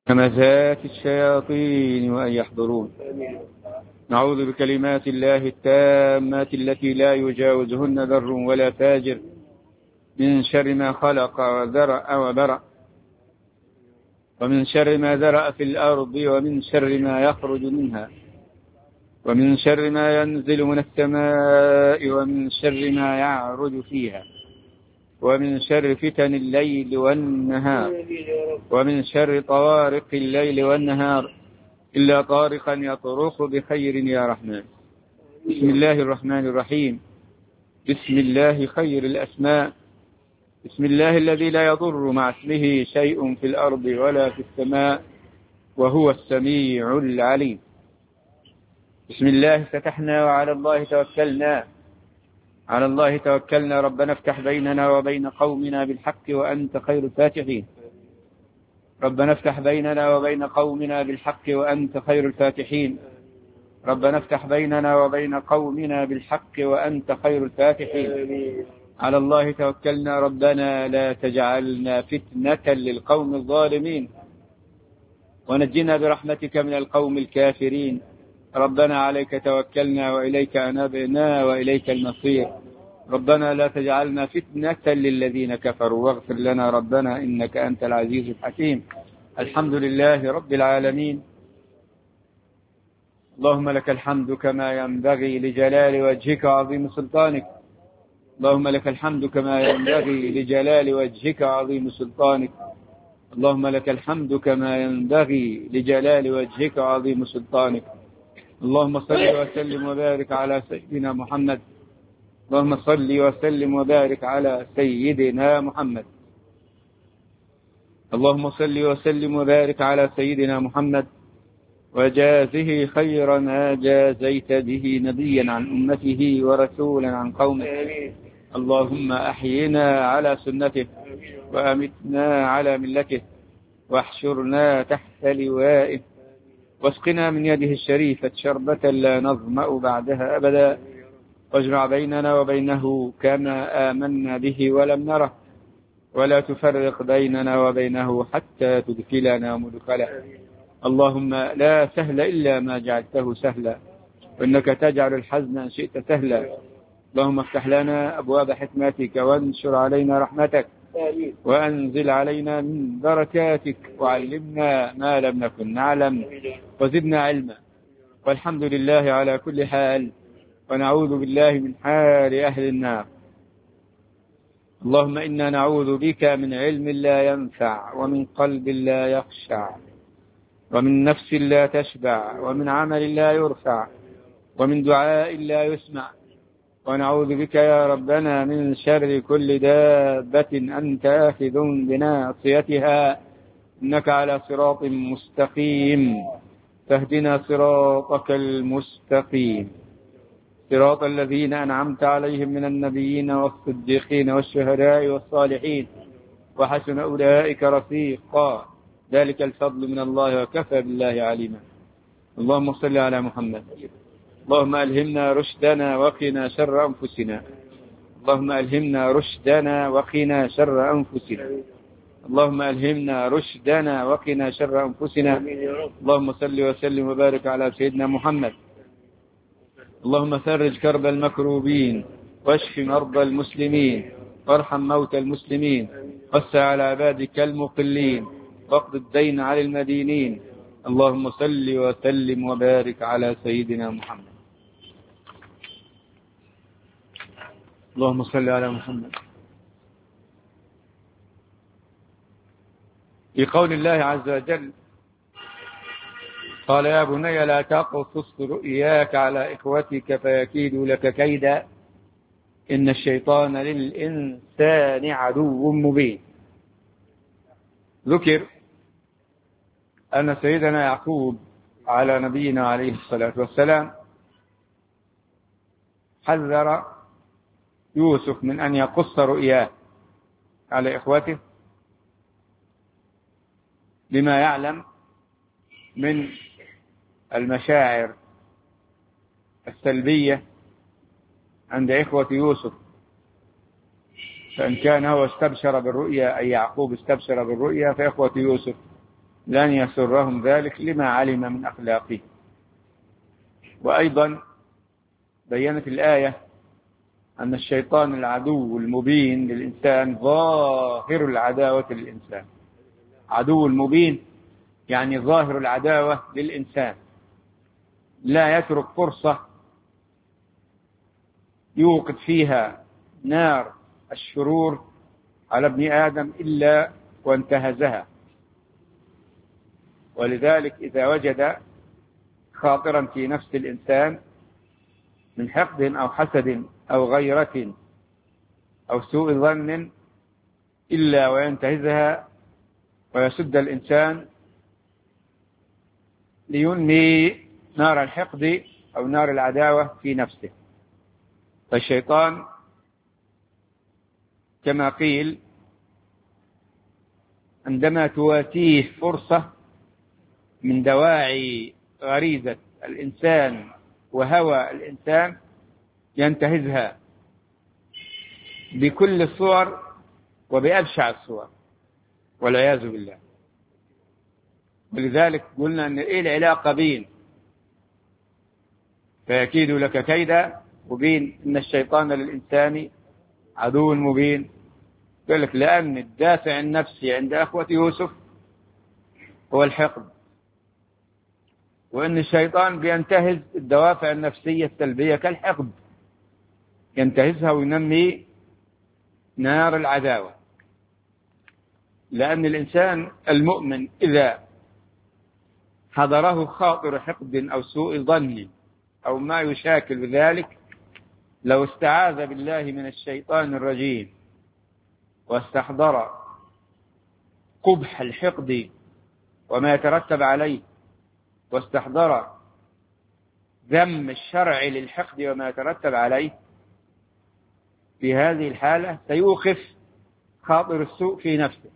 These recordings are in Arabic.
همزات الشياطين وأن يحضرون. نعوذ بكلمات الله التامات التي لا يجاوزهن ذر ولا فاجر من شر ما خلق وذرأ وبرأ، ومن شر ما ذرأ في الأرض، ومن شر ما يخرج منها، ومن شر ما ينزل من السماء، ومن شر ما يعرج فيها، ومن شر فتن الليل والنهار، ومن شر طوارق الليل والنهار إلا طارقا يطرق بخير يا رحمن. بسم الله الرحمن الرحيم. بسم الله خير الأسماء. بسم الله الذي لا يضر مع اسمه شيء في الأرض ولا في السماء وهو السميع العليم. بسم الله فتحنا وعلى الله توكلنا. على الله توكلنا. ربنا افتح بيننا وبين قومنا بالحق وأنت خير الفاتحين. ربنا افتح بيننا وبين قومنا بالحق وأنت خير الفاتحين. ربنا افتح بيننا وبين قومنا بالحق وأنت خير الفاتحين. على الله توكلنا. ربنا لا تجعلنا فتنة للقوم الظالمين، ونجنا برحمتك من القوم الكافرين. ربنا عليك توكلنا وإليك أنبنا وإليك المصير. ربنا لا تجعلنا فتنة للذين كفروا، واغفر لنا ربنا إنك أنت العزيز الحكيم. الحمد لله رب العالمين. اللهم لك الحمد كما ينبغي لجلال وجهك وعظيم سلطانك. اللهم لك الحمد كما ينبغي لجلال وجهك وعظيم سلطانك. اللهم لك الحمد كما ينبغي لجلال وجهك وعظيم سلطانك. اللهم صل وسلم وبارك على سيدنا محمد. اللهم صل وسلم وبارك على سيدنا محمد. اللهم صل وسلم وبارك على سيدنا محمد، وجازه خير ما جازيت به نبيا عن أمته ورسولا عن قومه. اللهم أحينا على سنته، وأمتنا على ملته، واحشرنا تحت لوائه، واسقنا من يده الشريفة شربة لا نظمأ بعدها أبدا، واجمع بيننا وبينه كما آمنا به ولم نره، ولا تفرق بيننا وبينه حتى تدخلنا مدخله. اللهم لا سهل إلا ما جعلته سهلا، وإنك تجعل الحزن إن شئت سهلا. اللهم افتح لنا أبواب حكمتك، وانشر علينا رحمتك، وأنزل علينا من بركاتك، وعلمنا ما لم نكن نعلم، وزدنا علما. والحمد لله على كل حال، ونعوذ بالله من حال أهل النار. اللهم إنا نعوذ بك من علم لا ينفع، ومن قلب لا يخشع، ومن نفس لا تشبع، ومن عمل لا يرفع، ومن دعاء لا يسمع. ونعوذ بك يا ربنا من شر كل دابة أنت آخذ بناصيتها، إنك على صراط مستقيم. فاهدنا صراطك المستقيم، صراط الذين أنعمت عليهم من النبيين والصديقين والشهداء والصالحين، وحسن أولئك رفيقا. ذلك الفضل من الله، وكفى بالله عليما. اللهم صل على محمد. اللهم ألهمنا رشدنا وقنا شر أنفسنا. اللهم ألهمنا رشدنا وقنا شر أنفسنا. اللهم ألهمنا رشدنا وقنا شر أنفسنا. اللهم صل وسلم وبارك على سيدنا محمد. اللهم فرج كرب المكروبين، واشف مرضى المسلمين، وارحم موتى المسلمين، وسع على عبادك المقلين، واقض الدين على المدينين. اللهم صل وسلم وبارك على سيدنا محمد. اللهم صل على محمد. في قول الله عز وجل: قال يا بني لا تقصص رؤياك على إخوتك فيكيدوا لك كيدا، إن الشيطان للإنسان عدو مبين. ذكر أن سيدنا يعقوب على نبينا عليه الصلاة والسلام حذر يوسف من أن يقص رؤياه على إخوته، لما يعلم من المشاعر السلبية عند إخوة يوسف. فإن كان هو استبشر بالرؤيا، أي يعقوب استبشر بالرؤيا، فإخوة يوسف لن يسرهم ذلك لما علم من أخلاقه. وأيضا بيّنت الآية أن الشيطان العدو المبين للإنسان ظاهر العداوة للإنسان. عدو المبين يعني ظاهر العداوة للإنسان، لا يترك فرصة يوقد فيها نار الشرور على ابن آدم إلا وانتهزها. ولذلك إذا وجد خاطرا في نفس الإنسان من حقد أو حسد أو غيرة أو سوء ظن إلا وينتهزها ويسد الإنسان لينمي نار الحقد أو نار العداوة في نفسه. فالشيطان كما قيل عندما تواتيه فرصة من دواعي غريزة الإنسان وهوى الإنسان ينتهزها بكل الصور وبأبشع الصور والعياذ بالله. ولذلك قلنا أن إيه العلاقة بين فيكيد لك كيدا وبين أن الشيطان للإنسان عدو مبين؟ قال لك لأن الدافع النفسي عند أخوة يوسف هو الحقد، وأن الشيطان بينتهز الدوافع النفسية السلبية كالحقد، ينتهزها وينمي نار العداوة. لأن الإنسان المؤمن إذا حضره خاطر حقد أو سوء ظن أو ما يشاكل بذلك لو استعاذ بالله من الشيطان الرجيم واستحضر قبح الحقد وما يترتب عليه واستحضر ذم الشرع للحقد وما يترتب عليه، في هذه الحالة سيوقف خاطر السوء في نفسه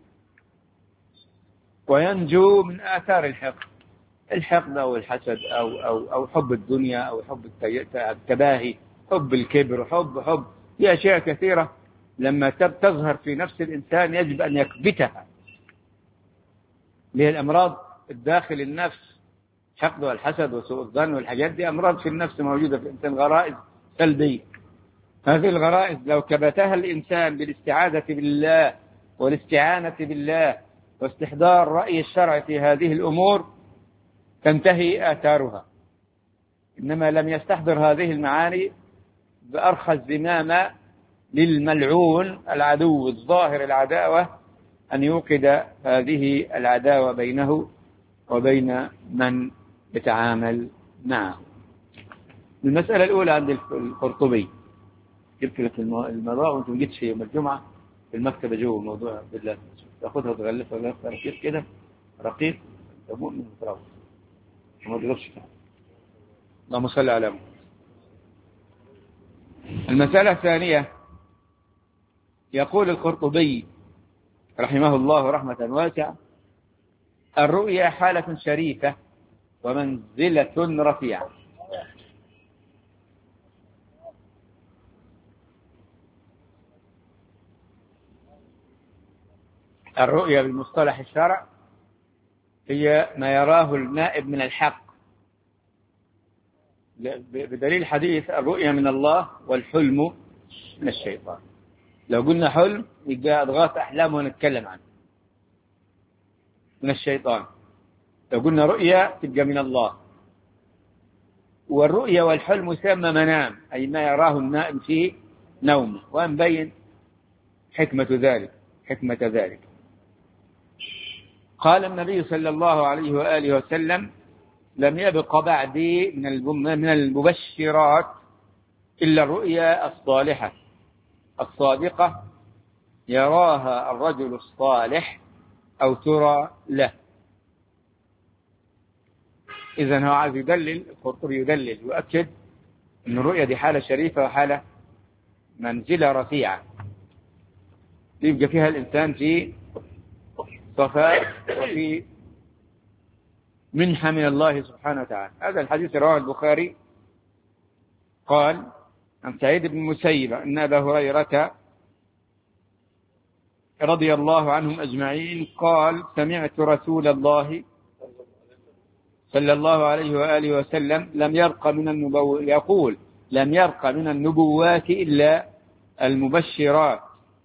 وينجو من آثار الحقد أو الحسد أو حب الدنيا أو حب التباهي، حب الكبر، حب في أشياء كثيرة لما تظهر في نفس الإنسان يجب أن يكبتها. ليه الأمراض الداخل النفس، حقد والحسد وسوء الظن والحاجات دي أمراض في النفس موجودة في الإنسان، غرائز سلبية. هذه الغرائز لو كبتها الإنسان بالاستعاذة بالله والاستعانة بالله واستحضار رأي الشرع في هذه الأمور تنتهي آثارها. إنما لم يستحضر هذه المعاني بأرخى الزمام للملعون العدو الظاهر العداوة أن يوقد هذه العداوة بينه وبين من يتعامل معه. المسألة الأولى عند القرطبي، جبت لك المضاء وانت ما جيتش يوم الجمعة في المكتبة جوه الموضوع بالله، تاخذها وتغلفها رقيق كده، رقيق مؤمن متراوح وما تغلفش فيها. اللهم صل على محمد. المسألة الثانية، يقول القرطبي رحمه الله رحمة واسعة: الرؤيا حالة شريفة ومنزلة رفيعة. الرؤيا بالمصطلح الشرع هي ما يراه النائب من الحق، بدليل حديث الرؤيا من الله والحلم من الشيطان. لو قلنا حلم يبقى أضغاث أحلام ونتكلم عنه من الشيطان، لو قلنا رؤيا تبقى من الله. والرؤيا والحلم يسمى منام، أي ما يراه النائم في نومه، ونبين حكمة ذلك. قال النبي صلى الله عليه وآله وسلم: لم يبق بعدي من المبشرات إلا الرؤيا الصالحة الصادقة يراها الرجل الصالح أو ترى له. إذن هو عايز يدلل، القرطبي يدلل ويؤكد أن الرؤيا دي حالة شريفة وحالة منزلة رفيعة يبقى فيها الإنسان في صفاء وفي منحة من الله سبحانه وتعالى. هذا الحديث رواه البخاري. قال عن سعيد بن المسيب أن أبا هريرة رضي الله عنهم أجمعين قال سمعت رسول الله صلى الله عليه وآله وسلم يقول لم يرق من النبوات إلا المبشرات.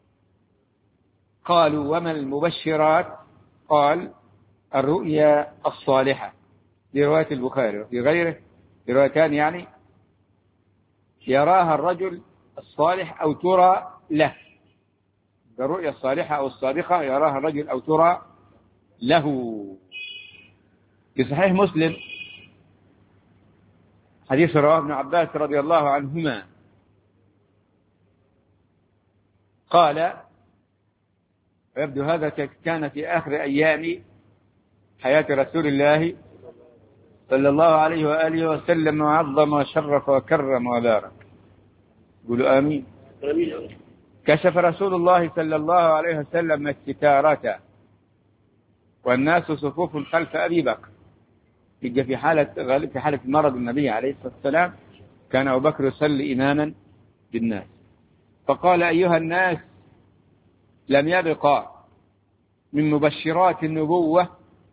قالوا وما المبشرات؟ قال الرؤيا الصالحة. في رواية البخاري وفي غيره روايتان يعني يراها الرجل الصالح أو ترى له. الرؤيا الصالحة أو الصادقة يراها الرجل أو ترى له. في صحيح مسلم حديث رواه ابن عباس رضي الله عنهما قال ويبدو هذا كان في آخر أيام حياة رسول الله صلى الله عليه وآله وسلم وعظم وشرف وكرم وبارك. قولوا آمين. كشف رسول الله صلى الله عليه وسلم الستارة والناس صفوف خلف أبي بكر. يجي في حالة مرض النبي عليه الصلاة والسلام كان أبو بكر يصلي إماما بالناس فقال أيها الناس لم يبقى من مبشرات النبوة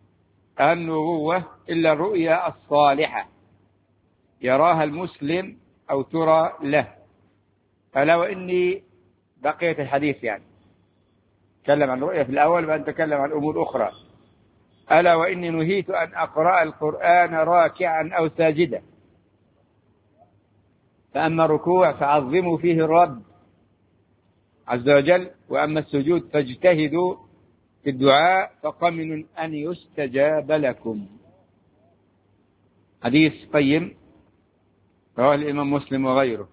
إلا الرؤيا الصالحة يراها المسلم أو ترى له. ألا وإني بقية الحديث يعني تكلم عن الرؤيا في الأول وأن تكلم عن أمور أخرى. ألا وإني نهيت أن أقرأ القرآن راكعا أو ساجدا فأما الركوع فعظموا فيه الرب عز وجل وأما السجود فاجتهدوا في الدعاء فقمن أن يستجاب لكم. حديث قيم رواه الإمام مسلم وغيره.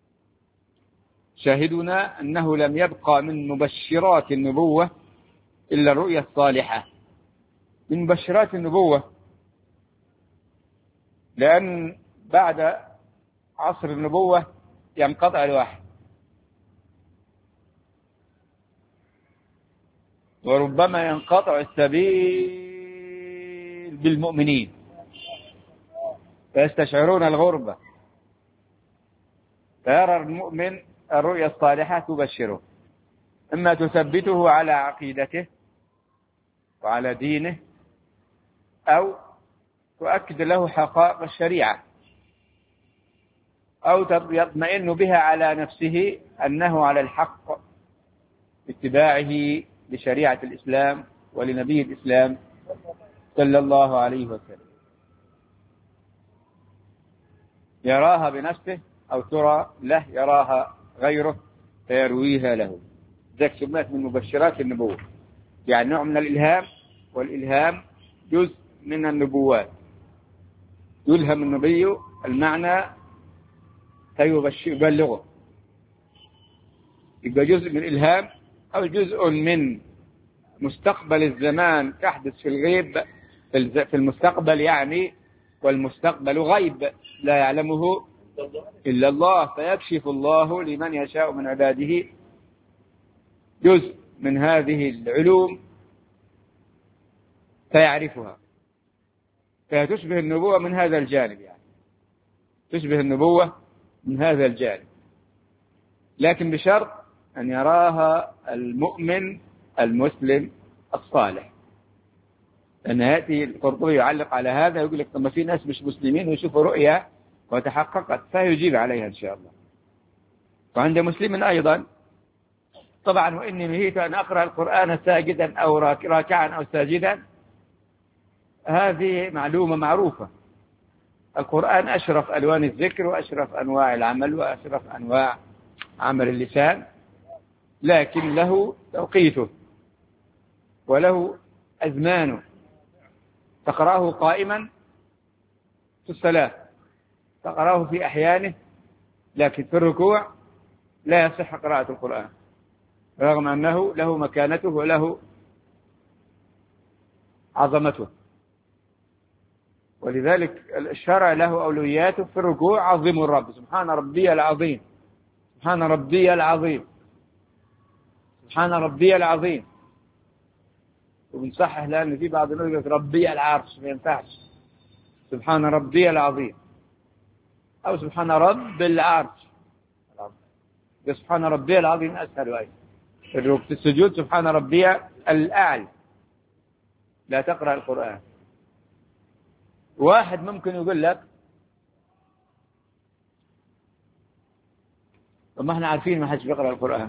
شاهدنا أنه لم يبقى من مبشرات النبوة إلا الرؤيا الصالحة. من مبشرات النبوة لأن بعد عصر النبوة ينقطع الوحي وربما ينقطع السبيل بالمؤمنين فيستشعرون الغربة فيرى المؤمن الرؤيا الصالحة تبشره إما تثبته على عقيدته وعلى دينه أو تؤكد له حقائق الشريعة أو يطمئن بها على نفسه أنه على الحق اتباعه لشريعة الإسلام ولنبي الإسلام صلى الله عليه وسلم. يراها بنفسه أو ترى له يراها غيره فيرويها له. ذلك سميت من مبشرات النبوة يعني نوع من الإلهام والإلهام جزء من النبوات. يلهم النبي المعنى فيبلغه يبقى جزء من الإلهام أو جزء من مستقبل الزمان تحدث في الغيب في المستقبل يعني والمستقبل غيب لا يعلمه إلا الله فيكشف الله لمن يشاء من عباده جزء من هذه العلوم فيعرفها فتشبه النبوة من هذا الجانب يعني تشبه النبوة من هذا الجانب لكن بشرط أن يراها المؤمن المسلم الصالح. لأن يأتي القرطبي يعلق على هذا ويقول لك طب ما في ناس مش مسلمين ويشوفوا رؤيا وتحققت فيجيب عليها إن شاء الله. وعند مسلم أيضا طبعا وإني نهيت أن أقرأ القرآن ساجدا أو راكعا أو ساجدا هذه معلومة معروفة. القرآن أشرف ألوان الذكر وأشرف أنواع العمل وأشرف أنواع عمل اللسان لكن له توقيته وله أزمانه. تقرأه قائما في الصلاة تقرأه في أحيانه لكن في الركوع لا يصح قراءة القرآن رغم أنه له مكانته وله عظمته. ولذلك الشرع له أولوياته في الركوع عظموا الرب سبحان ربي العظيم سبحان ربي العظيم سبحان ربي العظيم. وبنصحح لأن في بعض الناس يقول ربي العرش ما ينفعش سبحان ربي العظيم أو سبحان رب العرش. سبحان ربي العظيم أسهل وأيسر في السجود سبحان ربي الأعلى، لا تقرأ القرآن. واحد ممكن يقول لك طب ما احنا عارفين ما حدش بيقرأ القرآن،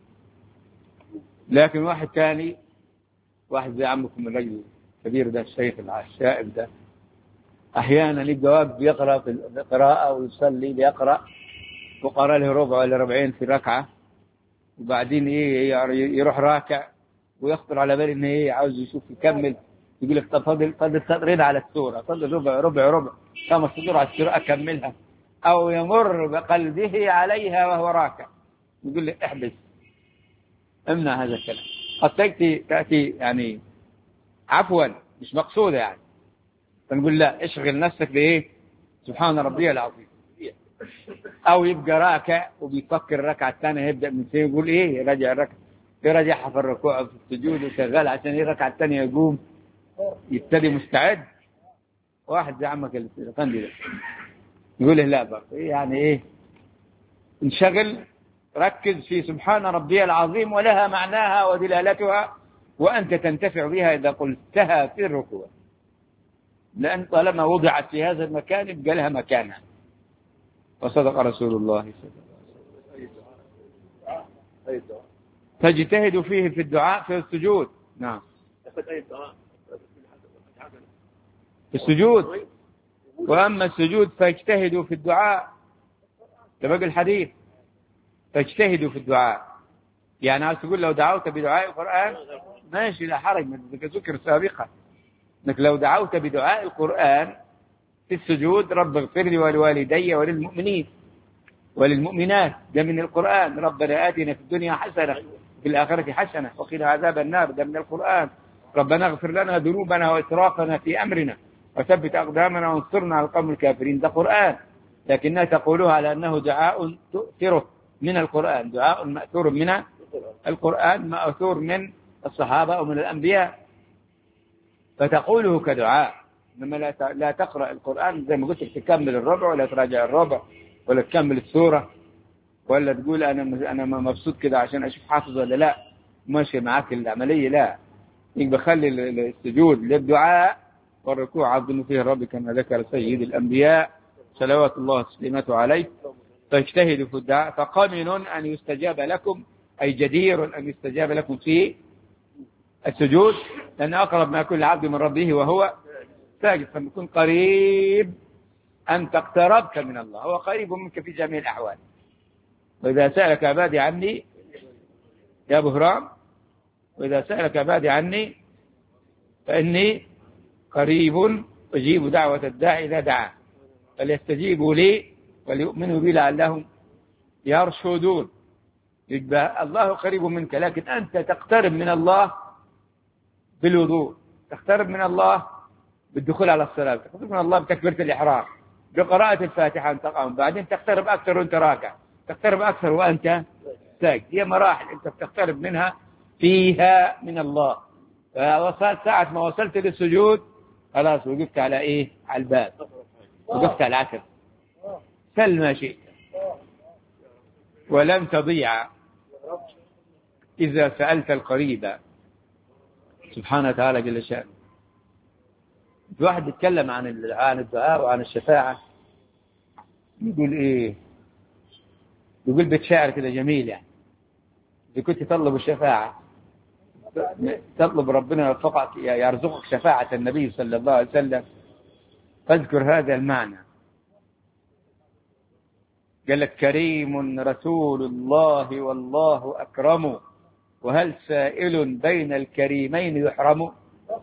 لكن واحد ثاني، واحد زي عمكم الرجل الكبير ده الشيخ الشائب ده، أحيانا يبقى واقف بيقرأ في القراءة ويصلي بيقرأ وقرأ له ربع ولا ربعين في ركعة، وبعدين يروح راكع ويخطر على باله إنه عاوز يشوف يكمل، يقول لك طب فضل سطرين على السورة، فضل ربع 5 سطور على السورة أكملها، أو يمر بقلبه عليها وهو راكع، يقول لك احبس، امنع هذا الكلام. قد تأتي يعني عفوا مش مقصودة يعني، فنقول لا، اشغل نفسك بإيه؟ سبحان ربي العظيم. أو يبقى راكع وبيفكر الركعة الثانية يبدأ من فين، يقول إيه، يراجع الركعة، يراجعها في الركوع في السجود وشغال عشان الركعة الثانية يقوم يبتدي مستعد. واحد زي عمك الفندي ده يقول له لا برضه يعني إيه، انشغل، ركز في سبحان ربي العظيم ولها معناها ودلالتها، وأنت تنتفع بها إذا قلتها في الركوع، لأن طالما وضعت في هذا المكان يبقى لها مكانها. وصدق رسول الله صلى الله عليه وسلم. فاجتهدوا فيه في الدعاء في السجود. نعم في السجود. وأما السجود فاجتهدوا في الدعاء، تبقى الحديث فاجتهدوا في الدعاء، يعني عايز تقول لو دعوت بدعاء القرآن ماشي لا حرج، من ذكر سابقا انك لو دعوت بدعاء القرآن في السجود، رب اغفر لي ولوالدي وللمؤمنين وللمؤمنات، ده من القرآن، ربنا آتنا في الدنيا حسنة في الآخرة حسنة وقنا عذاب النار، ده من القرآن، ربنا اغفر لنا ذنوبنا وإسرافنا في أمرنا وثبت أقدامنا وانصرنا على القوم الكافرين، ده قرآن، لكنها تقولها على أنه دعاء تؤثره من القرآن، دعاء مأثور من القرآن، مأثور من الصحابة أو من الأنبياء، فتقوله كدعاء. إنما لا تقرأ القرآن زي ما قلت تكمل الربع ولا تراجع الربع ولا تكمل السورة ولا تقول أنا مبسوط كده عشان أشوف حافظ ولا لا، ماشي معاك العملية، لا، يبقى خلي السجود للدعاء والركوع عظموا فيه الرب كما ذكر سيد الأنبياء صلوات الله وسلامته عليه. فاجتهدوا في الدعاء فقمن أن يستجاب لكم، أي جدير أن يستجاب لكم في السجود، لأن أقرب ما يكون العبد من ربه وهو ساجد، فنكون قريب، أنت اقتربت من الله، هو قريب منك في جميع الأحوال. وإذا سألك عبادي عني يا أبو هرام، وإذا سألك عبادي عني فإني قريب أجيب دعوة الداعي إذا دعا، فليستجيبوا لي وليؤمنوا بي لعلهم يرشدون. يبقى الله قريب منك، لكن أنت تقترب من الله بالوضوء، تقترب من الله بالدخول على الصلاة، تقترب من الله بتكبيرة الإحرام، بقراءة الفاتحة أنت قام، بعدين تقترب أكثر وأنت راكع، تقترب أكثر وأنت ساجد، هي مراحل أنت بتقترب منها فيها من الله. فوصلت ساعة ما وصلت للسجود خلاص وقفت على إيه؟ على الباب، وقفت على العتب، سل ما شئت ولن تضيع إذا سألت القريب سبحانه وتعالى جل شأنه. الواحد يتكلم عن الدعاء وعن الشفاعة، يقول إيه؟ يقول بتشاعر كده جميل، يعني إذا كنت تطلب الشفاعة تطلب ربنا يوفقك يرزقك شفاعة النبي صلى الله عليه وسلم، فاذكر هذا المعنى. قال لك كريم رسول الله والله أكرم، وهل سائل بين الكريمين يحرم؟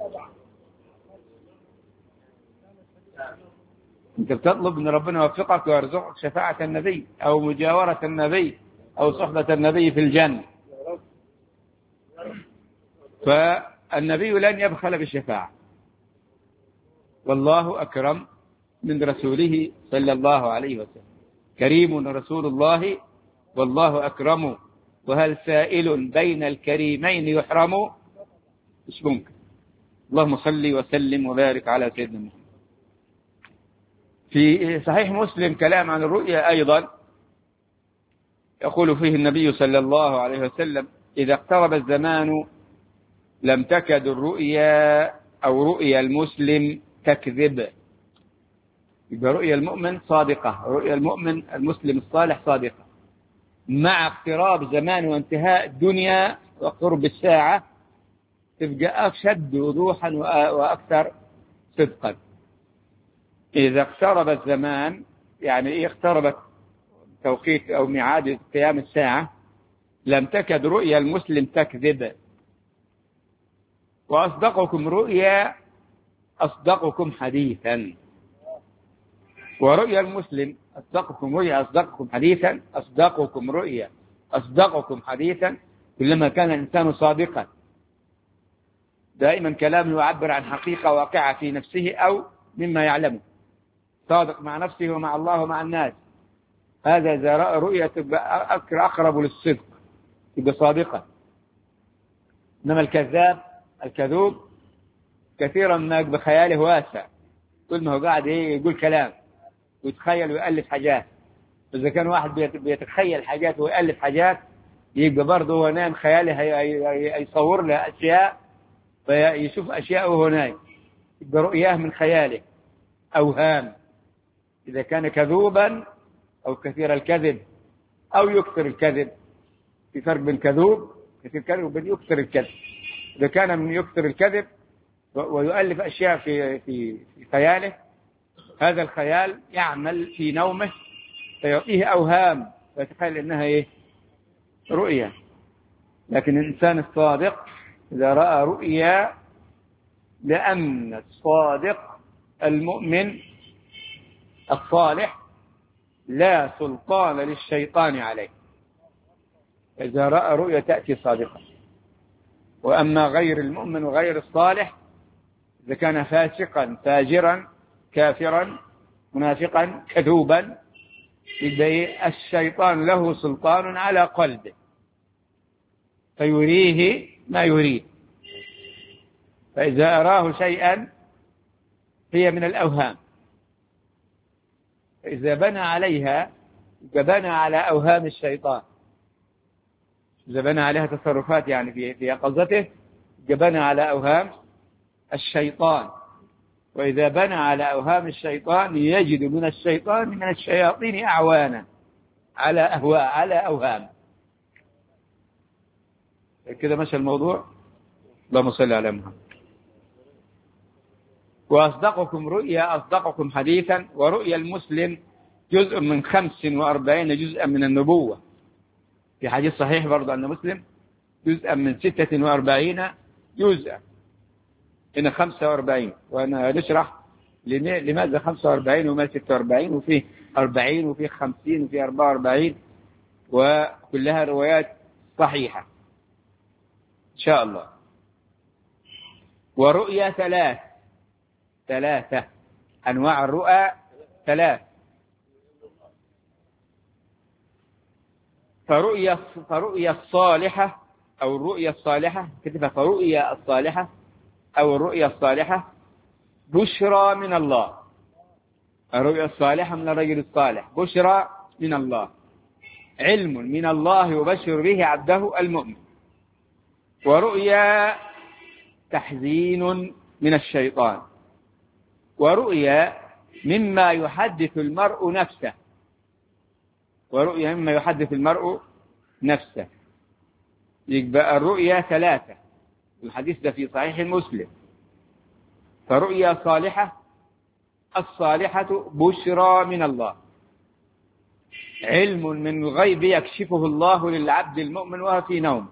أنت بتطلب أن ربنا يوفقك ويرزقك شفاعة النبي أو مجاورة النبي أو صحبة النبي في الجنة، فالنبي لن يبخل بالشفاعة، والله أكرم من رسوله صلى الله عليه وسلم، كريم رسول الله والله أكرم، وهل سائل بين الكريمين يحرم؟ مش ممكن. اللهم صل وسلم وبارك على سيدنا محمد. في صحيح مسلم كلام عن الرؤيا أيضا، يقول فيه النبي صلى الله عليه وسلم إذا اقترب الزمان لم تكد الرؤيا أو رؤيا المسلم تكذب. يبقى رؤيا المؤمن صادقة، رؤيا المؤمن المسلم الصالح صادقة. مع اقتراب زمان وانتهاء الدنيا وقرب الساعة تبقى أشد وضوحا وأكثر صدقا. إذا اقترب الزمان يعني إيه؟ اقتربت توقيت أو ميعاد قيام الساعة لم تكد رؤيا المسلم تكذب. وأصدقكم رؤيا أصدقكم حديثا. ورؤيا المسلم أصدقكم رؤيا أصدقكم حديثا، أصدقكم رؤيا أصدقكم حديثا. كلما كان الإنسان صادقا دائما كلامه يعبر عن حقيقة واقعة في نفسه أو مما يعلمه، صادق مع نفسه ومع الله ومع الناس. هذا إذا رأى رؤية تبقى أقرب للصدق، تبقى صادقة. إنما الكذوب كثيرا ما بخياله واسع، كل ما هو قاعد يقول كلام ويتخيل ويألف حاجات. إذا كان واحد بيتخيل حاجات ويألف حاجات يبقى برضه هو نايم خياله يصور له أشياء فيشوف أشياء وهو نايم، يبقى رؤياه من خياله أوهام. إذا كان كذوبا أو كثير الكذب أو يكثر الكذب، في فرق بين كذوب كثير الكذب وبين يكثر الكذب. إذا كان من يكثر الكذب ويؤلف أشياء في خياله، هذا الخيال يعمل في نومه فيعطيه أوهام فيتخيل إنها رؤيا. لكن الإنسان الصادق إذا رأى رؤيا، لأن الصادق المؤمن الصالح لا سلطان للشيطان عليه. إذا رأى رؤيا تأتي صادقة. وأما غير المؤمن وغير الصالح إذا كان فاسقا فاجرا كافرا منافقا كذوبا يبقى الشيطان له سلطان على قلبه فيريه ما يريد. فإذا أراه شيئا هي من الأوهام، فإذا بنى عليها بنى على أوهام الشيطان. إذا بنى عليها تصرفات يعني في يقظته بنى على أوهام الشيطان. وإذا بنى على أوهام الشيطان يجد من الشيطان من الشياطين أعوانا على أهواء على أوهام. كده ماشي الموضوع. اللهم صل على محمد. وأصدقكم رؤيا أصدقكم حديثا. ورؤيا المسلم جزء من 45 جزءا من النبوة. في حديث صحيح برضه أن مسلم جزءا من 46 جزءا. هنا 45 وأنا نشرح لماذا 45 وما 46 وفيه 40 وفيه 50 وفيه 44 وكلها روايات صحيحة إن شاء الله. ورؤيا ثلاثة أنواع الرؤى 3. فرؤيا الصالحة أو الرؤيا الصالحة كتبها فرؤيا الصالحة أو الرؤيا الصالحة بشرى من الله. الرؤيا الصالحة من الرجل الصالح بشرى من الله، علم من الله يبشر به عبده المؤمن. ورؤيا تحزين من الشيطان. ورؤيا مما يحدث المرء نفسه. ورؤيا مما يحدث المرء نفسه. يبقى الرؤيا 3. الحديث ده في صحيح مسلم. فرؤيا صالحة الصالحة بشرى من الله، علم من الغيب يكشفه الله للعبد المؤمن وهو في نوم.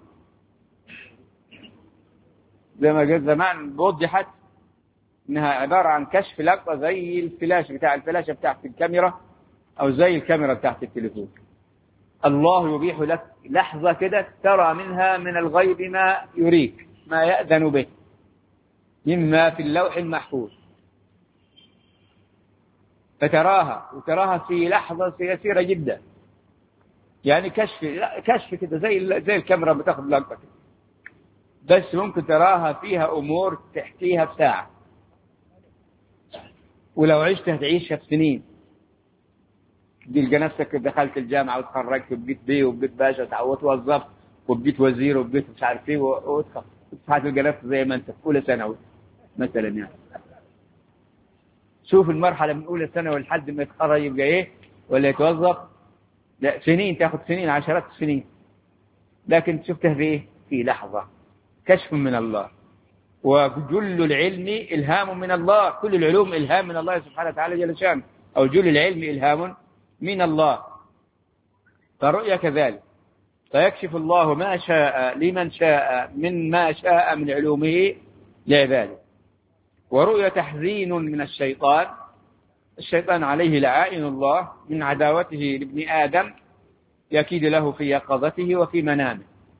زي ما قلت زمان وضحت انها عبارة عن كشف لقطة زي الفلاشة بتاعت الكاميرا او زي الكاميرا بتاعت التليفون. الله يبيح لك لحظة كده ترى منها من الغيب ما يريك، ما يأذن به مما في اللوح المحفوظ، وتراها في لحظة يسيرة جدا. يعني كشف كده زي الكاميرا بتاخذ لقطة كده، بس ممكن تراها فيها أمور تحكيها بساعة، ولو عشت هتعيشها بسنين. تلقى نفسك دخلت الجامعة وتخرجت وبقيت بيه وبقيت باشا وتوظفت وبقيت وزير وبقيت مش عارف ايه وتصحى تلقى نفسك زي ما انت في اولى ثانوي مثلا يعني. شوف المرحله من اولى ثانوي لحد ما يتخرج يبقى ايه ولا يتوظف، لا سنين، تاخذ سنين، عشرات السنين. لكن شفته في ايه؟ في لحظه كشف من الله. وجل العلم الهام من الله، كل العلوم الهام من الله سبحانه وتعالى جل شانه، او جل العلم الهام من الله. فرؤيا كذلك، فيكشف الله ما شاء لمن شاء من ما شاء من علومه لعباده. ورؤيا تحزين من الشيطان، الشيطان عليه لعائن الله من عداوته لابن آدم، يكيد له في يقظته وفي منامه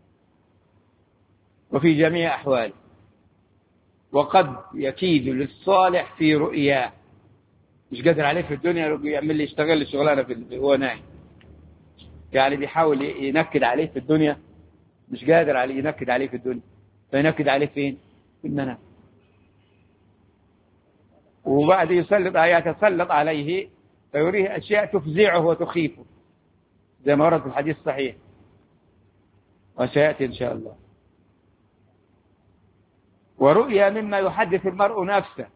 وفي جميع أحواله. وقد يكيد للصالح في رؤياه، مش قادر عليه في الدنيا يعمل لي يشتغل الشغلانة هو نايم، يعني بيحاول ينكد عليه في الدنيا، مش قادر عليه ينكد عليه في الدنيا، فينكد عليه فين؟ في المنام. وبعد يتسلط عليه فيريه أشياء تفزعه وتخيفه زي ما ورد في الحديث الصحيح وسيأتي إن شاء الله. ورؤيا مما يحدث المرء نفسه،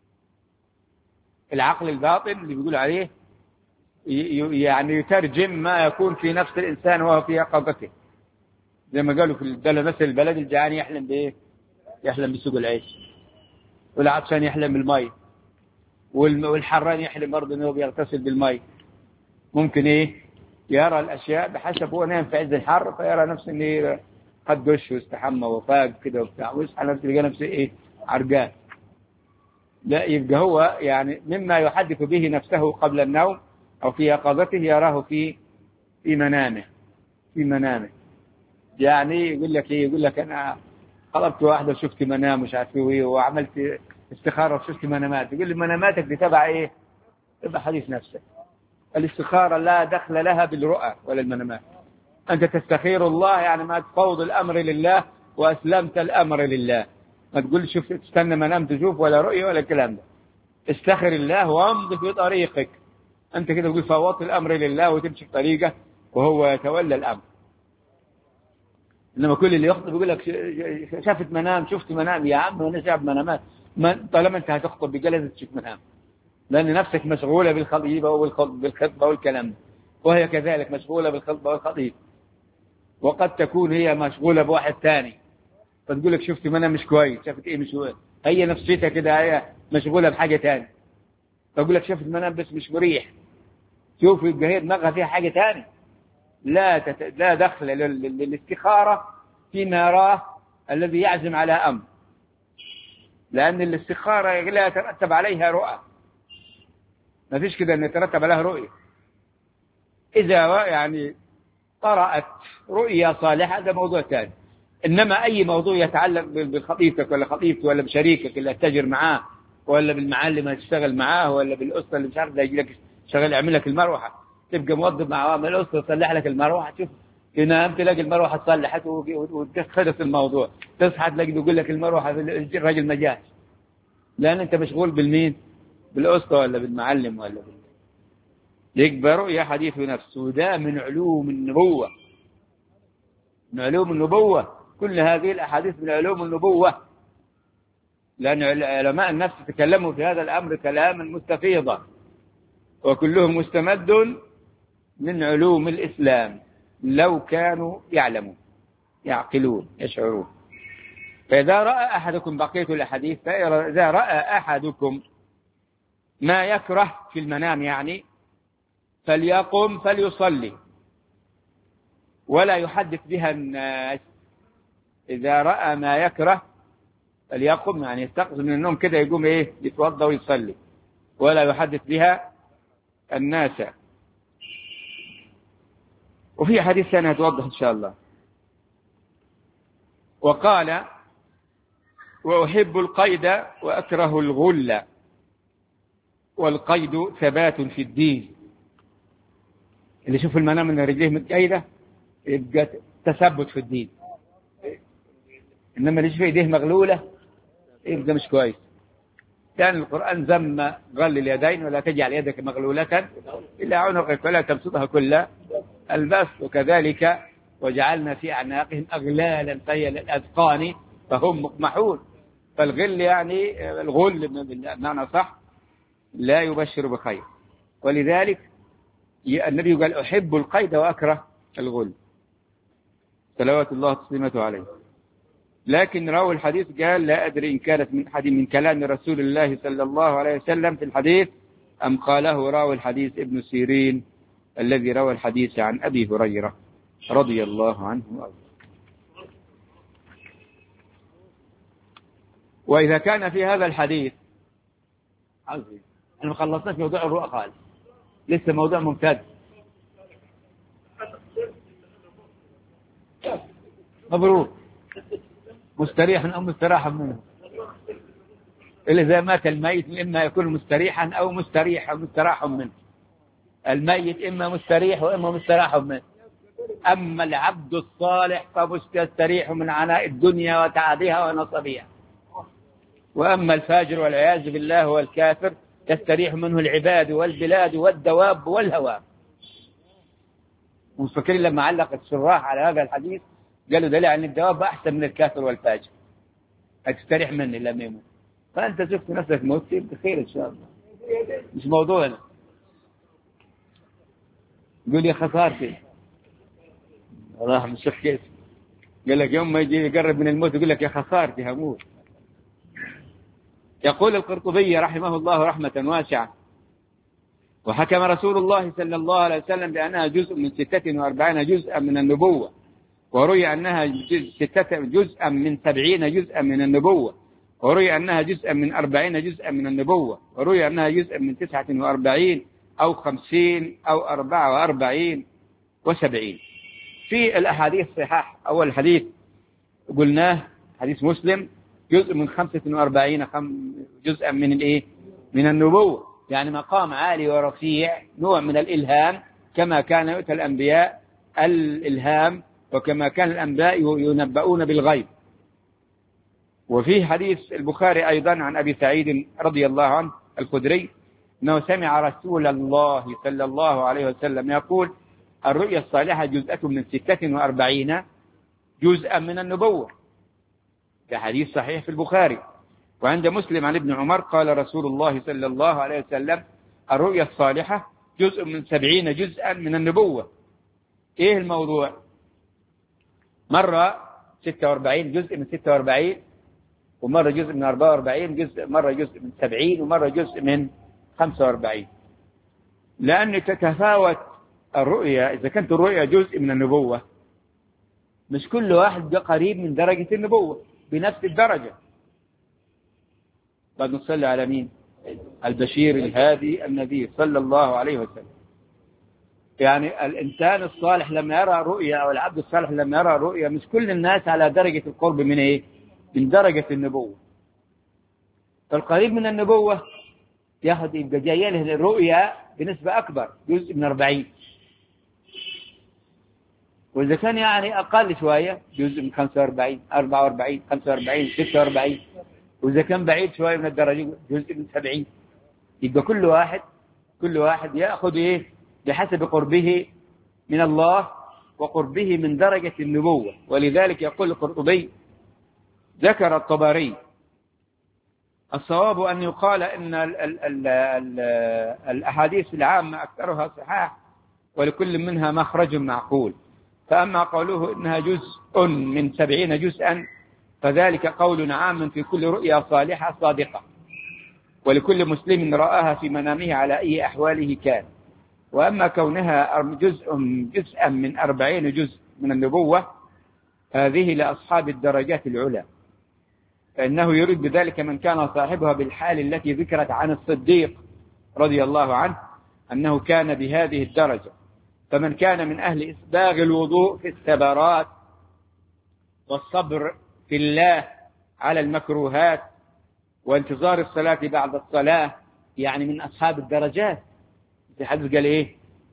العقل الباطن اللي بيقول عليه يعني يترجم ما يكون في نفس الإنسان وهو في يقظته، زي ما قالوا في مثل البلد، الجعان يحلم بإيه؟ يحلم بسوق العيش، والعطشان يحلم بالماء، والحران يحلم برضه انه بيغتسل بالماء. ممكن ايه يرى الاشياء بحسب هو نايم في عز الحر، فيرى نفسه انه قد دش واستحمى وفاق كده وبتاع، ويصحى نفسه يلقى نفسه ايه عرقان. لا، يبقى هو يعني مما يحدث به نفسه قبل النوم او في يقظته يراه في منامه. يعني يقول لك ايه؟ يقول لك انا طلبت واحده وشفت منام مش عارف ايه، وعملت استخاره وشفت منامات. يقول لي مناماتك دي تبع ايه؟ تبع حديث نفسك. الاستخاره لا دخل لها بالرؤى ولا المنامات. انت تستخير الله يعني ما تفوض الامر لله واسلمت الامر لله، ما تقول شوف تستنى منام تشوف ولا رؤيه ولا الكلام ده. استخر الله وامضي في طريقك، انت كده تقول فوضت الامر لله وتمشي في طريقه وهو يتولى الامر. انما كل اللي يخطب يقول لك شفت منام، شفت منام. يا عم انا شايف منامات، طالما انت هتخطب بجلسة تشوف منام، لان نفسك مشغوله بالخطيبه بالخطبه والكلام ده، وهي كذلك مشغوله بالخطبه والخطيب. وقد تكون هي مشغوله بواحد ثاني، فتقول لك شفت منام مش كويس. شفت ايه مش كويس؟ هي نفسيتها كده هي مشغوله بحاجه ثانيه، تقول لك شفت منام بس مش مريح. شوف يبقى هي دماغها فيها حاجه ثانيه. لا دخل للاستخارة فيما يراه الذي يعزم على أمر، لأن الاستخارة لا يترتب عليها رؤى، ما فيش كده أن يترتب عليها رؤية. إذا يعني طرأت رؤية صالحة ده موضوع ثاني، إنما أي موضوع يتعلق بخطيبتك ولا خطيبتك ولا بشريكك اللي تتاجر معاه ولا بالمعلم اللي تشتغل معاه ولا بالأسرة اللي مش عارف ده يجي لك شغال يعمل لك المروحة، تبقى موظف مع عوامل الأسرة تصلح لك المروحة، تشوف تنام تلاقي المروحة تصلحت وتخلص الموضوع، تصحى تلاقي يقول لك المروحة الراجل ما جاش، لأن أنت مشغول بالمين؟ بالأسرة ولا بالمعلم ولا يكبر رؤيا حديث نفس. وده من علوم النبوة، من علوم النبوة. كل هذه الأحاديث من علوم النبوة، لأن علماء النفس تكلموا في هذا الأمر كلاما مستفيضا، وكلهم مستمد من علوم الإسلام لو كانوا يعلمون يعقلون يشعرون. فإذا رأى أحدكم بقية الأحاديث، فإذا رأى أحدكم ما يكره في المنام يعني فليقم فليصلي ولا يحدث بها الناس. إذا رأى ما يكره فليقم، يعني يستيقظ من النوم كده يقوم إيه يتوضأ ويصلي ولا يحدث بها الناس. وفي حديث ثاني هتوضح إن شاء الله. وقال وأحب القيد وأكره الغل، والقيد ثبات في الدين. اللي يشوف المنام ان رجليه متقيدة يبقى تثبت في الدين، انما اللي يشوف ايديه مغلولة يبقى مش كويس. كان القرآن ذم غل اليدين ولا تجعل يدك مغلولة إلا عنقك ولا تبسطها كل البسط. وكذلك وجعلنا في أعناقهم أغلالا فهي للأذقان فهم مقمحون. فالغل يعني الغل بمعنى صح لا يبشر بخير، ولذلك النبي قال أحب القيد وأكره الغل صلوات الله وتسليمته عليه. لكن راوي الحديث قال لا أدري إن كانت من كلام رسول الله صلى الله عليه وسلم في الحديث أم قاله راوي الحديث ابن سيرين الذي روى الحديث عن أبي هريرة رضي الله عنه وأرضاه. وإذا كان في هذا الحديث عظيم، أنا ما خلصناش موضوع الرؤى خالص، لسه موضوع ممتاز. مبروك، مستريح أو مستراح منه، إلا إذا مات الميت إما يكون مستريحا أو مستريح أو مستراح منه. الميت إما مستريح وإما مستراح منه. أما العبد الصالح فمستريح من عناء الدنيا وتعبها ونصبها، وأما الفاجر والعياذ بالله والكافر تستريح منه العباد والبلاد والدواب والهوام. مفكرين لما علق الشراح على هذا الحديث قالوا دليل أن الدواب أحسن من الكافر والفاجر، هتستريح مني لما يموت. فأنت شفت نفسك موت بخير إن شاء الله، مش موضوعنا. يقول يا خسارتي الله من الشيخ كيف قال لك يوم ما يجي يقرب من الموت يقول لك يا خسارتي هموت. يقول القرطبي رحمه الله رحمة واسعة: وحكم رسول الله صلى الله عليه وسلم بأنها جزء من 46 جزءا من النبوة، وروي أنها جزءا من 70 جزءا من النبوة، وروي أنها جزءا من 40 جزءا من النبوة، وروي أنها جزءا من 49 أو 50 أو 44 و70. في الأحاديث صحاح. أول حديث قلناه حديث مسلم جزء من 45 جزءا من الإيه؟ من النبوة، يعني مقام عالي ورفيع، نوع من الإلهام، كما كان يؤتى الأنبياء الإلهام، وكما كان الأنبياء ينبؤون بالغيب. وفي حديث البخاري أيضا عن أبي سعيد رضي الله عنه الخدري أنه سمع رسول الله صلى الله عليه وسلم يقول: الرؤيا الصالحة جزءة من 46 جزءا من النبوة. ده حديث صحيح في البخاري. وعند مسلم عن ابن عمر قال رسول الله صلى الله عليه وسلم: الرؤيا الصالحة جزء من 70 جزءا من النبوة. ايه الموضوع؟ مرة 46 جزء من 46، ومرة جزء من 44 جزء، مرة جزء من 70، ومرة جزء من 45. لأن تتفاوت الرؤيا. إذا كانت الرؤيا جزء من النبوة مش كل واحد قريب من درجة النبوة بنفس الدرجة. بعد نصلي على مين؟ البشير الهادي النبي صلى الله عليه وسلم. يعني الإنسان الصالح لما يرى رؤيا، أو العبد الصالح لما يرى رؤيا، مش كل الناس على درجة القرب من إيه؟ من درجة النبوة. فالقريب من النبوة ياخذ يبقى جاي له الرؤيا بنسبة أكبر، جزء من 40. وإذا كان يعني أقل شوية جزء من 45 44 45 46. وإذا كان بعيد شوية من الدرجة جزء من 70. يبقى كل واحد يأخذ إيه بحسب قربه من الله وقربه من درجة النبوة. ولذلك يقول القرطبي: ذكر الطبري: الصواب أن يقال إن الأحاديث العامة أكثرها صحاح، ولكل منها مخرج معقول. فأما قوله إنها جزء من 70 جزءا فذلك قول عام في كل رؤيا صالحة صادقة، ولكل مسلم رآها في منامه على أي أحواله كان. وأما كونها جزءا من 40 جزء من النبوة هذه لأصحاب الدرجات العلى، فإنه يريد بذلك من كان صاحبها بالحال التي ذكرت عن الصديق رضي الله عنه أنه كان بهذه الدرجة. فمن كان من أهل إسباغ الوضوء في الثبرات والصبر في الله على المكروهات وانتظار الصلاة بعد الصلاة، يعني من أصحاب الدرجات. في حديث قال إيه؟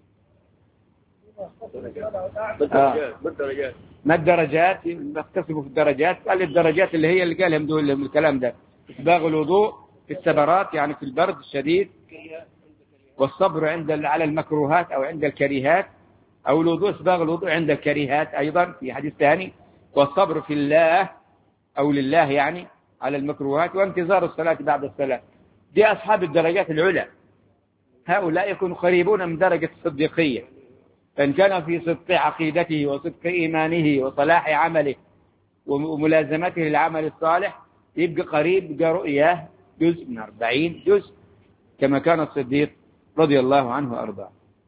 ما الدرجات؟ نختصر في الدرجات. قال الدرجات اللي هي اللي قالهم دول الكلام ده: إسباغ الوضوء في الثبرات يعني في البرد الشديد، والصبر على المكروهات أو عند الكريهات، أو الوضوء إسباغ الوضوء عند الكريهات أيضا في حديث ثاني، والصبر في الله أو لله يعني على المكروهات، وانتظار الصلاة بعد الصلاة. دي أصحاب الدرجات العلى، هؤلاء يكونوا قريبون من درجة الصديقية، فإن كان في صدق عقيدته وصدق إيمانه وصلاح عمله وملازمته للعمل الصالح يبقى قريب، يبقى رؤياه جزء من 40 جزء كما كان الصديق رضي الله عنه وأرضاه.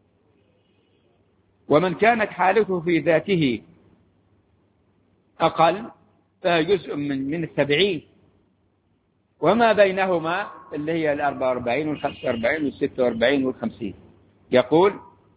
ومن كانت حالته في ذاته أقل فهي جزء من 70، وما بينهما اللي هي 44 وال45 وال46 وال50. يقول: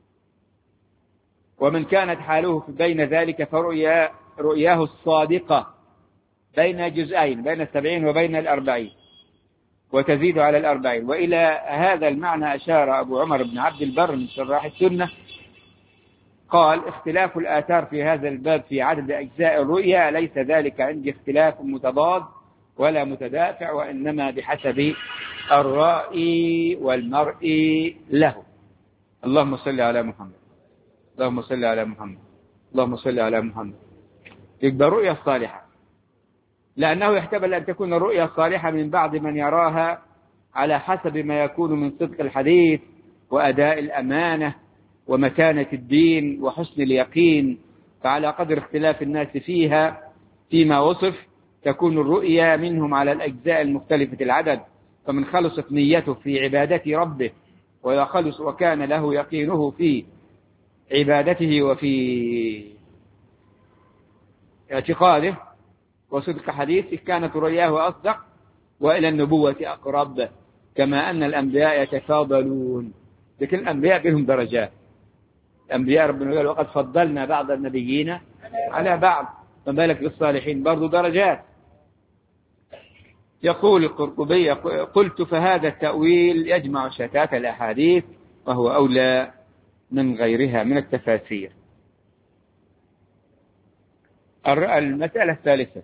ومن كانت حاله بين ذلك فرؤياه الصادقة بين جزئين، بين 70 وبين 40، وتزيد على 40. وإلى هذا المعنى أشار أبو عمر بن عبد البر من شراح السنة، قال: اختلاف الآثار في هذا الباب في عدد أجزاء الرؤيا ليس ذلك عندي اختلاف متضاد ولا متدافع، وإنما بحسب الرأي والمرء له. اللهم صل على محمد، اللهم صل على محمد، اللهم صل على محمد. يبقى رؤيا الصالحة، لأنه يحتمل أن تكون الرؤيا الصالحة من بعض من يراها على حسب ما يكون من صدق الحديث وأداء الأمانة ومتانة الدين وحسن اليقين، فعلى قدر اختلاف الناس فيها فيما وصف تكون الرؤيا منهم على الأجزاء المختلفة العدد. فمن خلصت نيته في عبادة ربه ويخلص وكان له يقينه في عبادته وفي اعتقاده وصدق حديثه كانت رؤياه أصدق وإلى النبوة أقرب، كما أن الأنبياء يتفاضلون، لكن الأنبياء بهم درجات. الأنبياء ربنا قال: وقد فضلنا بعض النبيين على بعض، فما بالك بالصالحين برضو درجات. يقول القرطبي: قلت: فهذا التأويل يجمع شتات الأحاديث وهو أولى من غيرها من التفاسير. المسألة الثالثة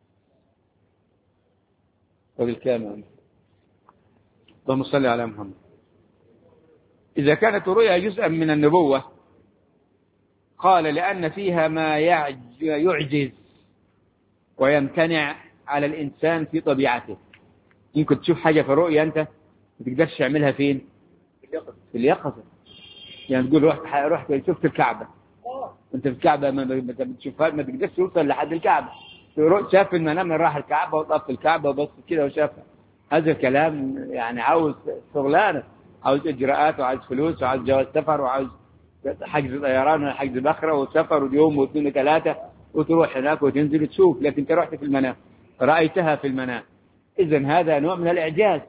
وبالكامل. اللهم صل على محمد. إذا كانت الرؤيا جزءا من النبوة قال: لأن فيها ما يعجز ويمتنع على الإنسان في طبيعته. يمكن تشوف حاجة في الرؤيا أنت ما تقدرش تعملها فين؟ في اليقظة. يعني تقول رحت شفت الكعبة، أنت في الكعبة ما بتشوفها، ما تقدرش توصل لحد الكعبة. شاف في المنام راح الكعبة وطف الكعبة وبص كده وشافها. هذا الكلام يعني عاوز شغلانة، عاوز إجراءات وعاوز فلوس وعاوز جواز سفر وعاوز حجز طيران وحجز بخرة وسفر ويوم واثنين وثلاثة وتروح هناك وتنزل تشوف. لكن انت رحت في المنام، رأيتها في المنام، إذن هذا نوع من الإعجاز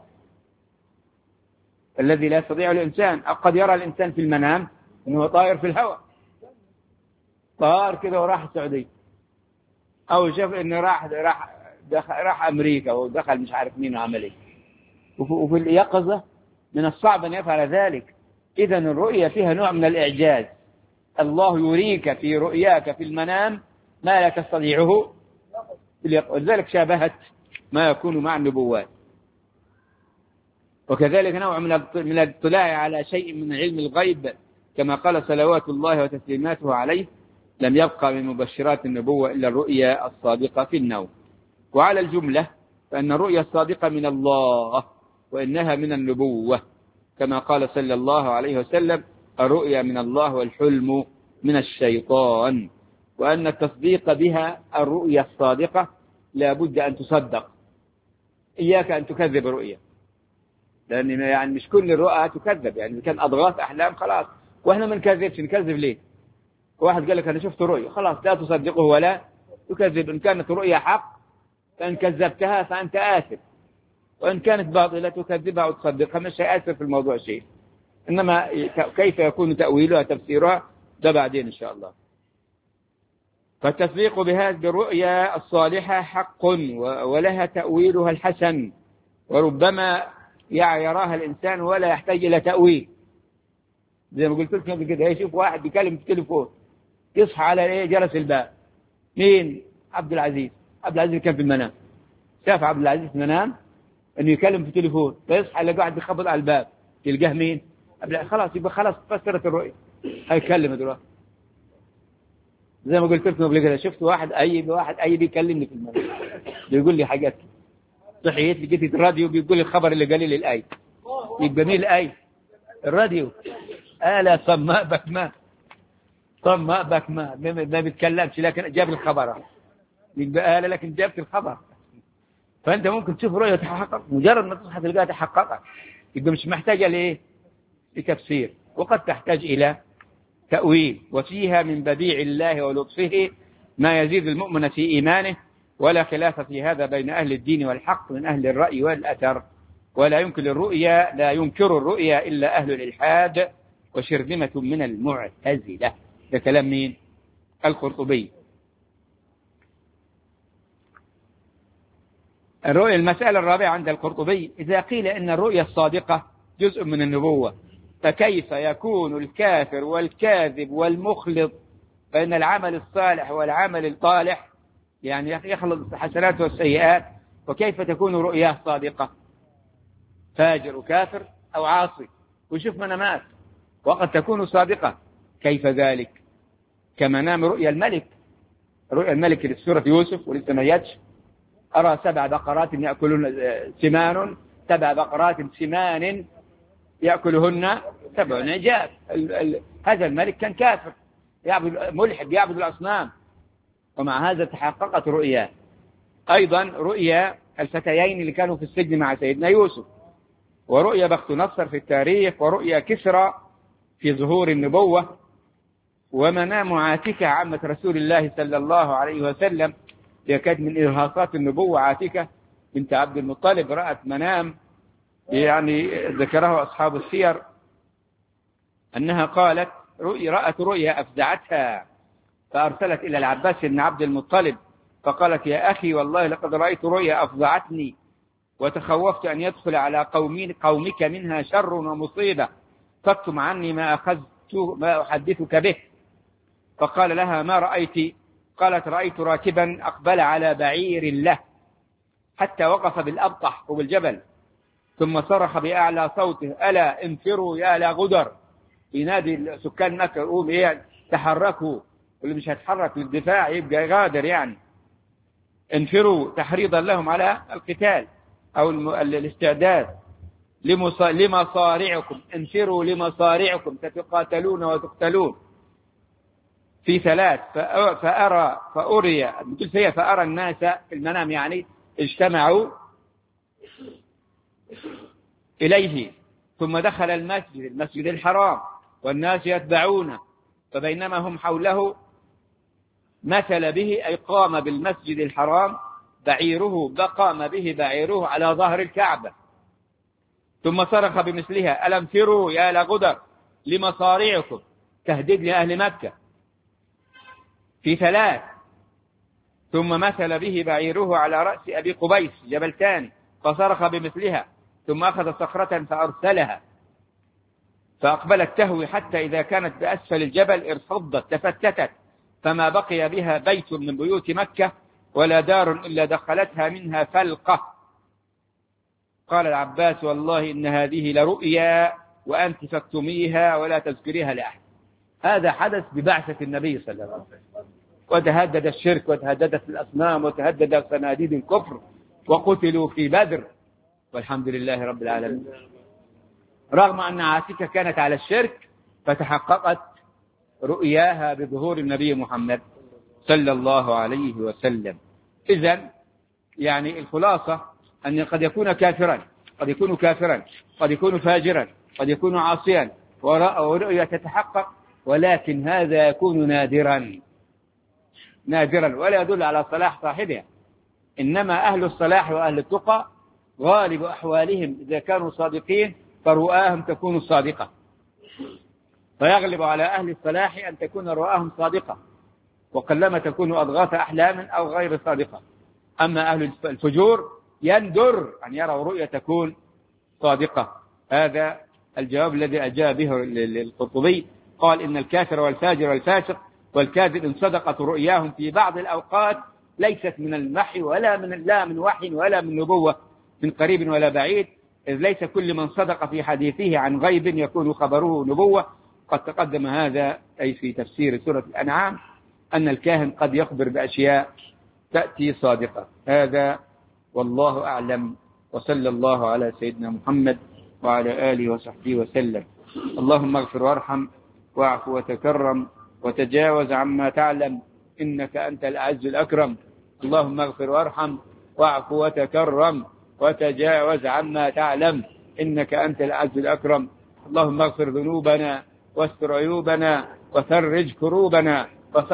الذي لا يستطيع الإنسان. قد يرى الإنسان في المنام أنه طائر في الهواء، طار كده وراح السعودية، أو شاف أنه راح أمريكا ودخل مش عارف مين وعمل إيه. وفي اليقظة من الصعب أن يفعل ذلك. إذن الرؤية فيها نوع من الإعجاز، الله يريك في رؤياك في المنام ما لا تستطيعه في اليقظة، ولذلك شابهت ما يكون مع النبوات. وكذلك نوع من الاطلاع على شيء من علم الغيب، كما قال صلوات الله وتسليماته عليه: لم يبقى من مبشرات النبوة إلا الرؤيا الصادقة في النوم. وعلى الجملة فإن الرؤيا الصادقة من الله وإنها من النبوة، كما قال صلى الله عليه وسلم: الرؤيا من الله والحلم من الشيطان. وأن التصديق بها الرؤيا الصادقة لا بد أن تصدق، إياك أن تكذب رؤيا، لأن يعني مش كل الرؤى تكذب. يعني كان أضغاث أحلام خلاص، وإحنا ما نكذبش. نكذب ليه؟ واحد قال لك أنا شفت رؤيا، خلاص لا تصدقه ولا تكذب. إن كانت رؤيا حق فإن كذبتها فأنت آثم، وإن كانت باطلة تكذبها وتصدقها مش آثم في الموضوع شيء. إنما كيف يكون تأويلها تفسيرها ده بعدين إن شاء الله. فالتصديق بهذه الرؤيا الصالحة حق ولها تأويلها الحسن، وربما يراها الإنسان ولا يحتاج إلى تأويل. زي ما قلت لكم كده، يشوف واحد بيكلم في التليفون يصحى على ايه؟ جرس الباب. مين؟ عبد العزيز. عبد العزيز كان في المنام، شاف عبد العزيز في المنام انه يكلم في التليفون، فيصحى يلاقي واحد بيخبط على الباب، يلقاه مين؟ خلاص يبقى خلاص فسرت الرؤيا، هيكلم دلوقتي. زي ما قلت لكم قبل كده، شفت واحد أي بيكلمني في المنام بيقول لي حاجات، صحيت لقيت الراديو بيقول لي الخبر اللي قال لي الآية. يبقى مين الآية؟ الراديو. لا صماء بكما ما بيتكلمش لكن جاب الخبر. يبقى لكن جابت الخبر. فأنت ممكن تشوف رؤية تحقق، مجرد ما تصحى تلقاها تحققت، يبقى مش محتاجة لإيه؟ لتفسير، وقد تحتاج إلى تأويل. وفيها من بديع الله ولطفه ما يزيد المؤمن في إيمانه، ولا خلاف في هذا بين أهل الدين والحق من أهل الرأي والأثر. ولا ينكر الرؤيا إلا أهل الإلحاد وشرذمة من المعتزلة. ده كلام مين؟ القرطبي. الرؤيا المسألة الرابعة عند القرطبي: إذا قيل إن الرؤيا الصادقة جزء من النبوة، فكيف يكون الكافر والكاذب والمخلط بين العمل الصالح والعمل الطالح، يعني يخلط الحسنات والسيئات، وكيف تكون رؤياه صادقة؟ فاجر وكافر أو عاصي ويشوف منامات وقد تكون صادقة، كيف ذلك؟ كمنام رؤيا الملك. رؤيا الملك في سورة يوسف ولسه ما جاتش: أرى 7 بقرات يأكلون سمان 7 بقرات سمان يأكلهن 7 عجاف. هذا الملك كان كافر ملحد يعبد الأصنام، ومع هذا تحققت رؤياه. أيضا رؤيا الفتيين اللي كانوا في السجن مع سيدنا يوسف، ورؤيا بخت نصر في التاريخ، ورؤيا كسرى في ظهور النبوة، ومنام عاتكة عمة رسول الله صلى الله عليه وسلم. كانت من إرهاصات النبوة عاتكة بنت عبد المطلب، رأت منام يعني ذكره أصحاب السير أنها قالت رأت رؤيا أفزعتها، فأرسلت إلى العباس بن عبد المطلب فقالت: يا أخي والله لقد رأيت رؤيا أفزعتني، وتخوفت أن يدخل على قومك منها شر ومصيبة، فاكتم عني ما أحدثك به. فقال لها: ما رأيت؟ قالت: رأيت راكبا أقبل على بعير له حتى وقف بالأبطح وبالجبل، ثم صرخ بأعلى صوته: ألا انفروا يا لا غدر. ينادي سكان مكة يقول إيه؟ تحركوا، واللي مش هيتحرك للدفاع يبقى غادر، يعني انفروا تحريضا لهم على القتال أو الاستعداد لمصارعكم، انفروا لمصارعكم ستقاتلون وتقتلون. في 3 فأرى الناس في المنام، يعني اجتمعوا إليه، ثم دخل المسجد الحرام والناس يتبعونه، فبينما هم حوله مثل به، أي قام بالمسجد الحرام قام به بعيره على ظهر الكعبة، ثم صرخ بمثلها: ألم انفروا يا لغدر لمصارعكم، تهديد لأهل مكة. في 3 ثم مثل به بعيره على رأس أبي قبيس جبل ثاني فصرخ بمثلها، ثم أخذ صخرة فأرسلها فأقبلت تهوي حتى إذا كانت بأسفل الجبل ارصدت تفتتت، فما بقي بها بيت من بيوت مكة ولا دار إلا دخلتها منها فلقة. قال العباس: والله إن هذه لرؤيا وأنت تكتميها ولا تذكريها لأحد. هذا حدث ببعثة النبي صلى الله عليه وسلم، وتهدد الشرك وتهددت الأصنام وتهدد صناديد الكفر وقتلوا في بدر، والحمد لله رب العالمين. رغم أن عاتكة كانت على الشرك فتحققت رؤياها بظهور النبي محمد صلى الله عليه وسلم. إذن يعني الخلاصة أن قد يكون كافرا، قد يكون فاجرا، قد يكون عاصيا، ورؤيا تتحقق، ولكن هذا يكون نادرا ولا يدل على صلاح صاحبها. إنما أهل الصلاح وأهل التقى غالب أحوالهم إذا كانوا صادقين فرؤاهم تكون صادقة، فيغلب على أهل الصلاح أن تكون رؤاهم صادقة، وقلما تكون أضغاث أحلام أو غير صادقة. أما أهل الفجور يندر أن يروا رؤية تكون صادقة. هذا الجواب الذي أجاب به القرطبي، قال: إن الكافر والفاجر والفاسق والكاذب إن صدقت رؤياهم في بعض الأوقات ليست من الوحي لا من وحي ولا من نبوة من قريب ولا بعيد، إذ ليس كل من صدق في حديثه عن غيب يكون خبره نبوة. قد تقدم هذا أي في تفسير سورة الأنعام. أن الكاهن قد يخبر بأشياء تأتي صادقة. هذا والله أعلم، وصلى الله على سيدنا محمد وعلى آله وصحبه وسلم. اللهم اغفر وارحم واعف وتكرم وتجاوز عما تعلم إنك أنت الأعز الأكرم. اللهم اغفر وارحم واعف وتكرم وتجاوز عما تعلم إنك أنت الأعز الأكرم. اللهم اغفر ذنوبنا واستر عيوبنا وفرج كروبنا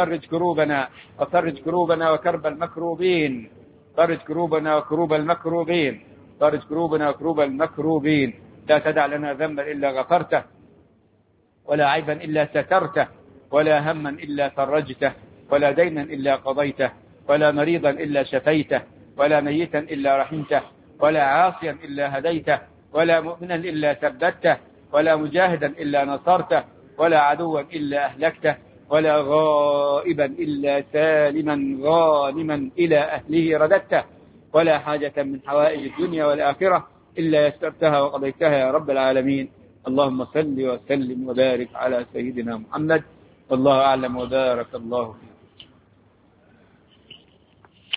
وفرج كروبنا وكرب المكروبين. فرج كروبنا وكروب المكروبين. فرج كروبنا وكروب المكروبين. لا تدع لنا ذنبا إلا غفرته، ولا عيبا إلا سترته، ولا هما إلا فرجته، ولا دينا إلا قضيته، ولا مريضا إلا شفيته، ولا ميتا إلا رحمته، ولا عاصيا إلا هديته، ولا مؤمنا إلا ثبته، ولا مجاهدا إلا نصرته، ولا عدوا إلا أهلكته، ولا غائبا إلا سالما غانما إلى أهله رددته، ولا حاجة من حوائج الدنيا والآخرة إلا يسرتها وقضيتها يا رب العالمين. اللهم صل وسلم وبارك على سيدنا محمد، والله أعلم وبارك الله فيك.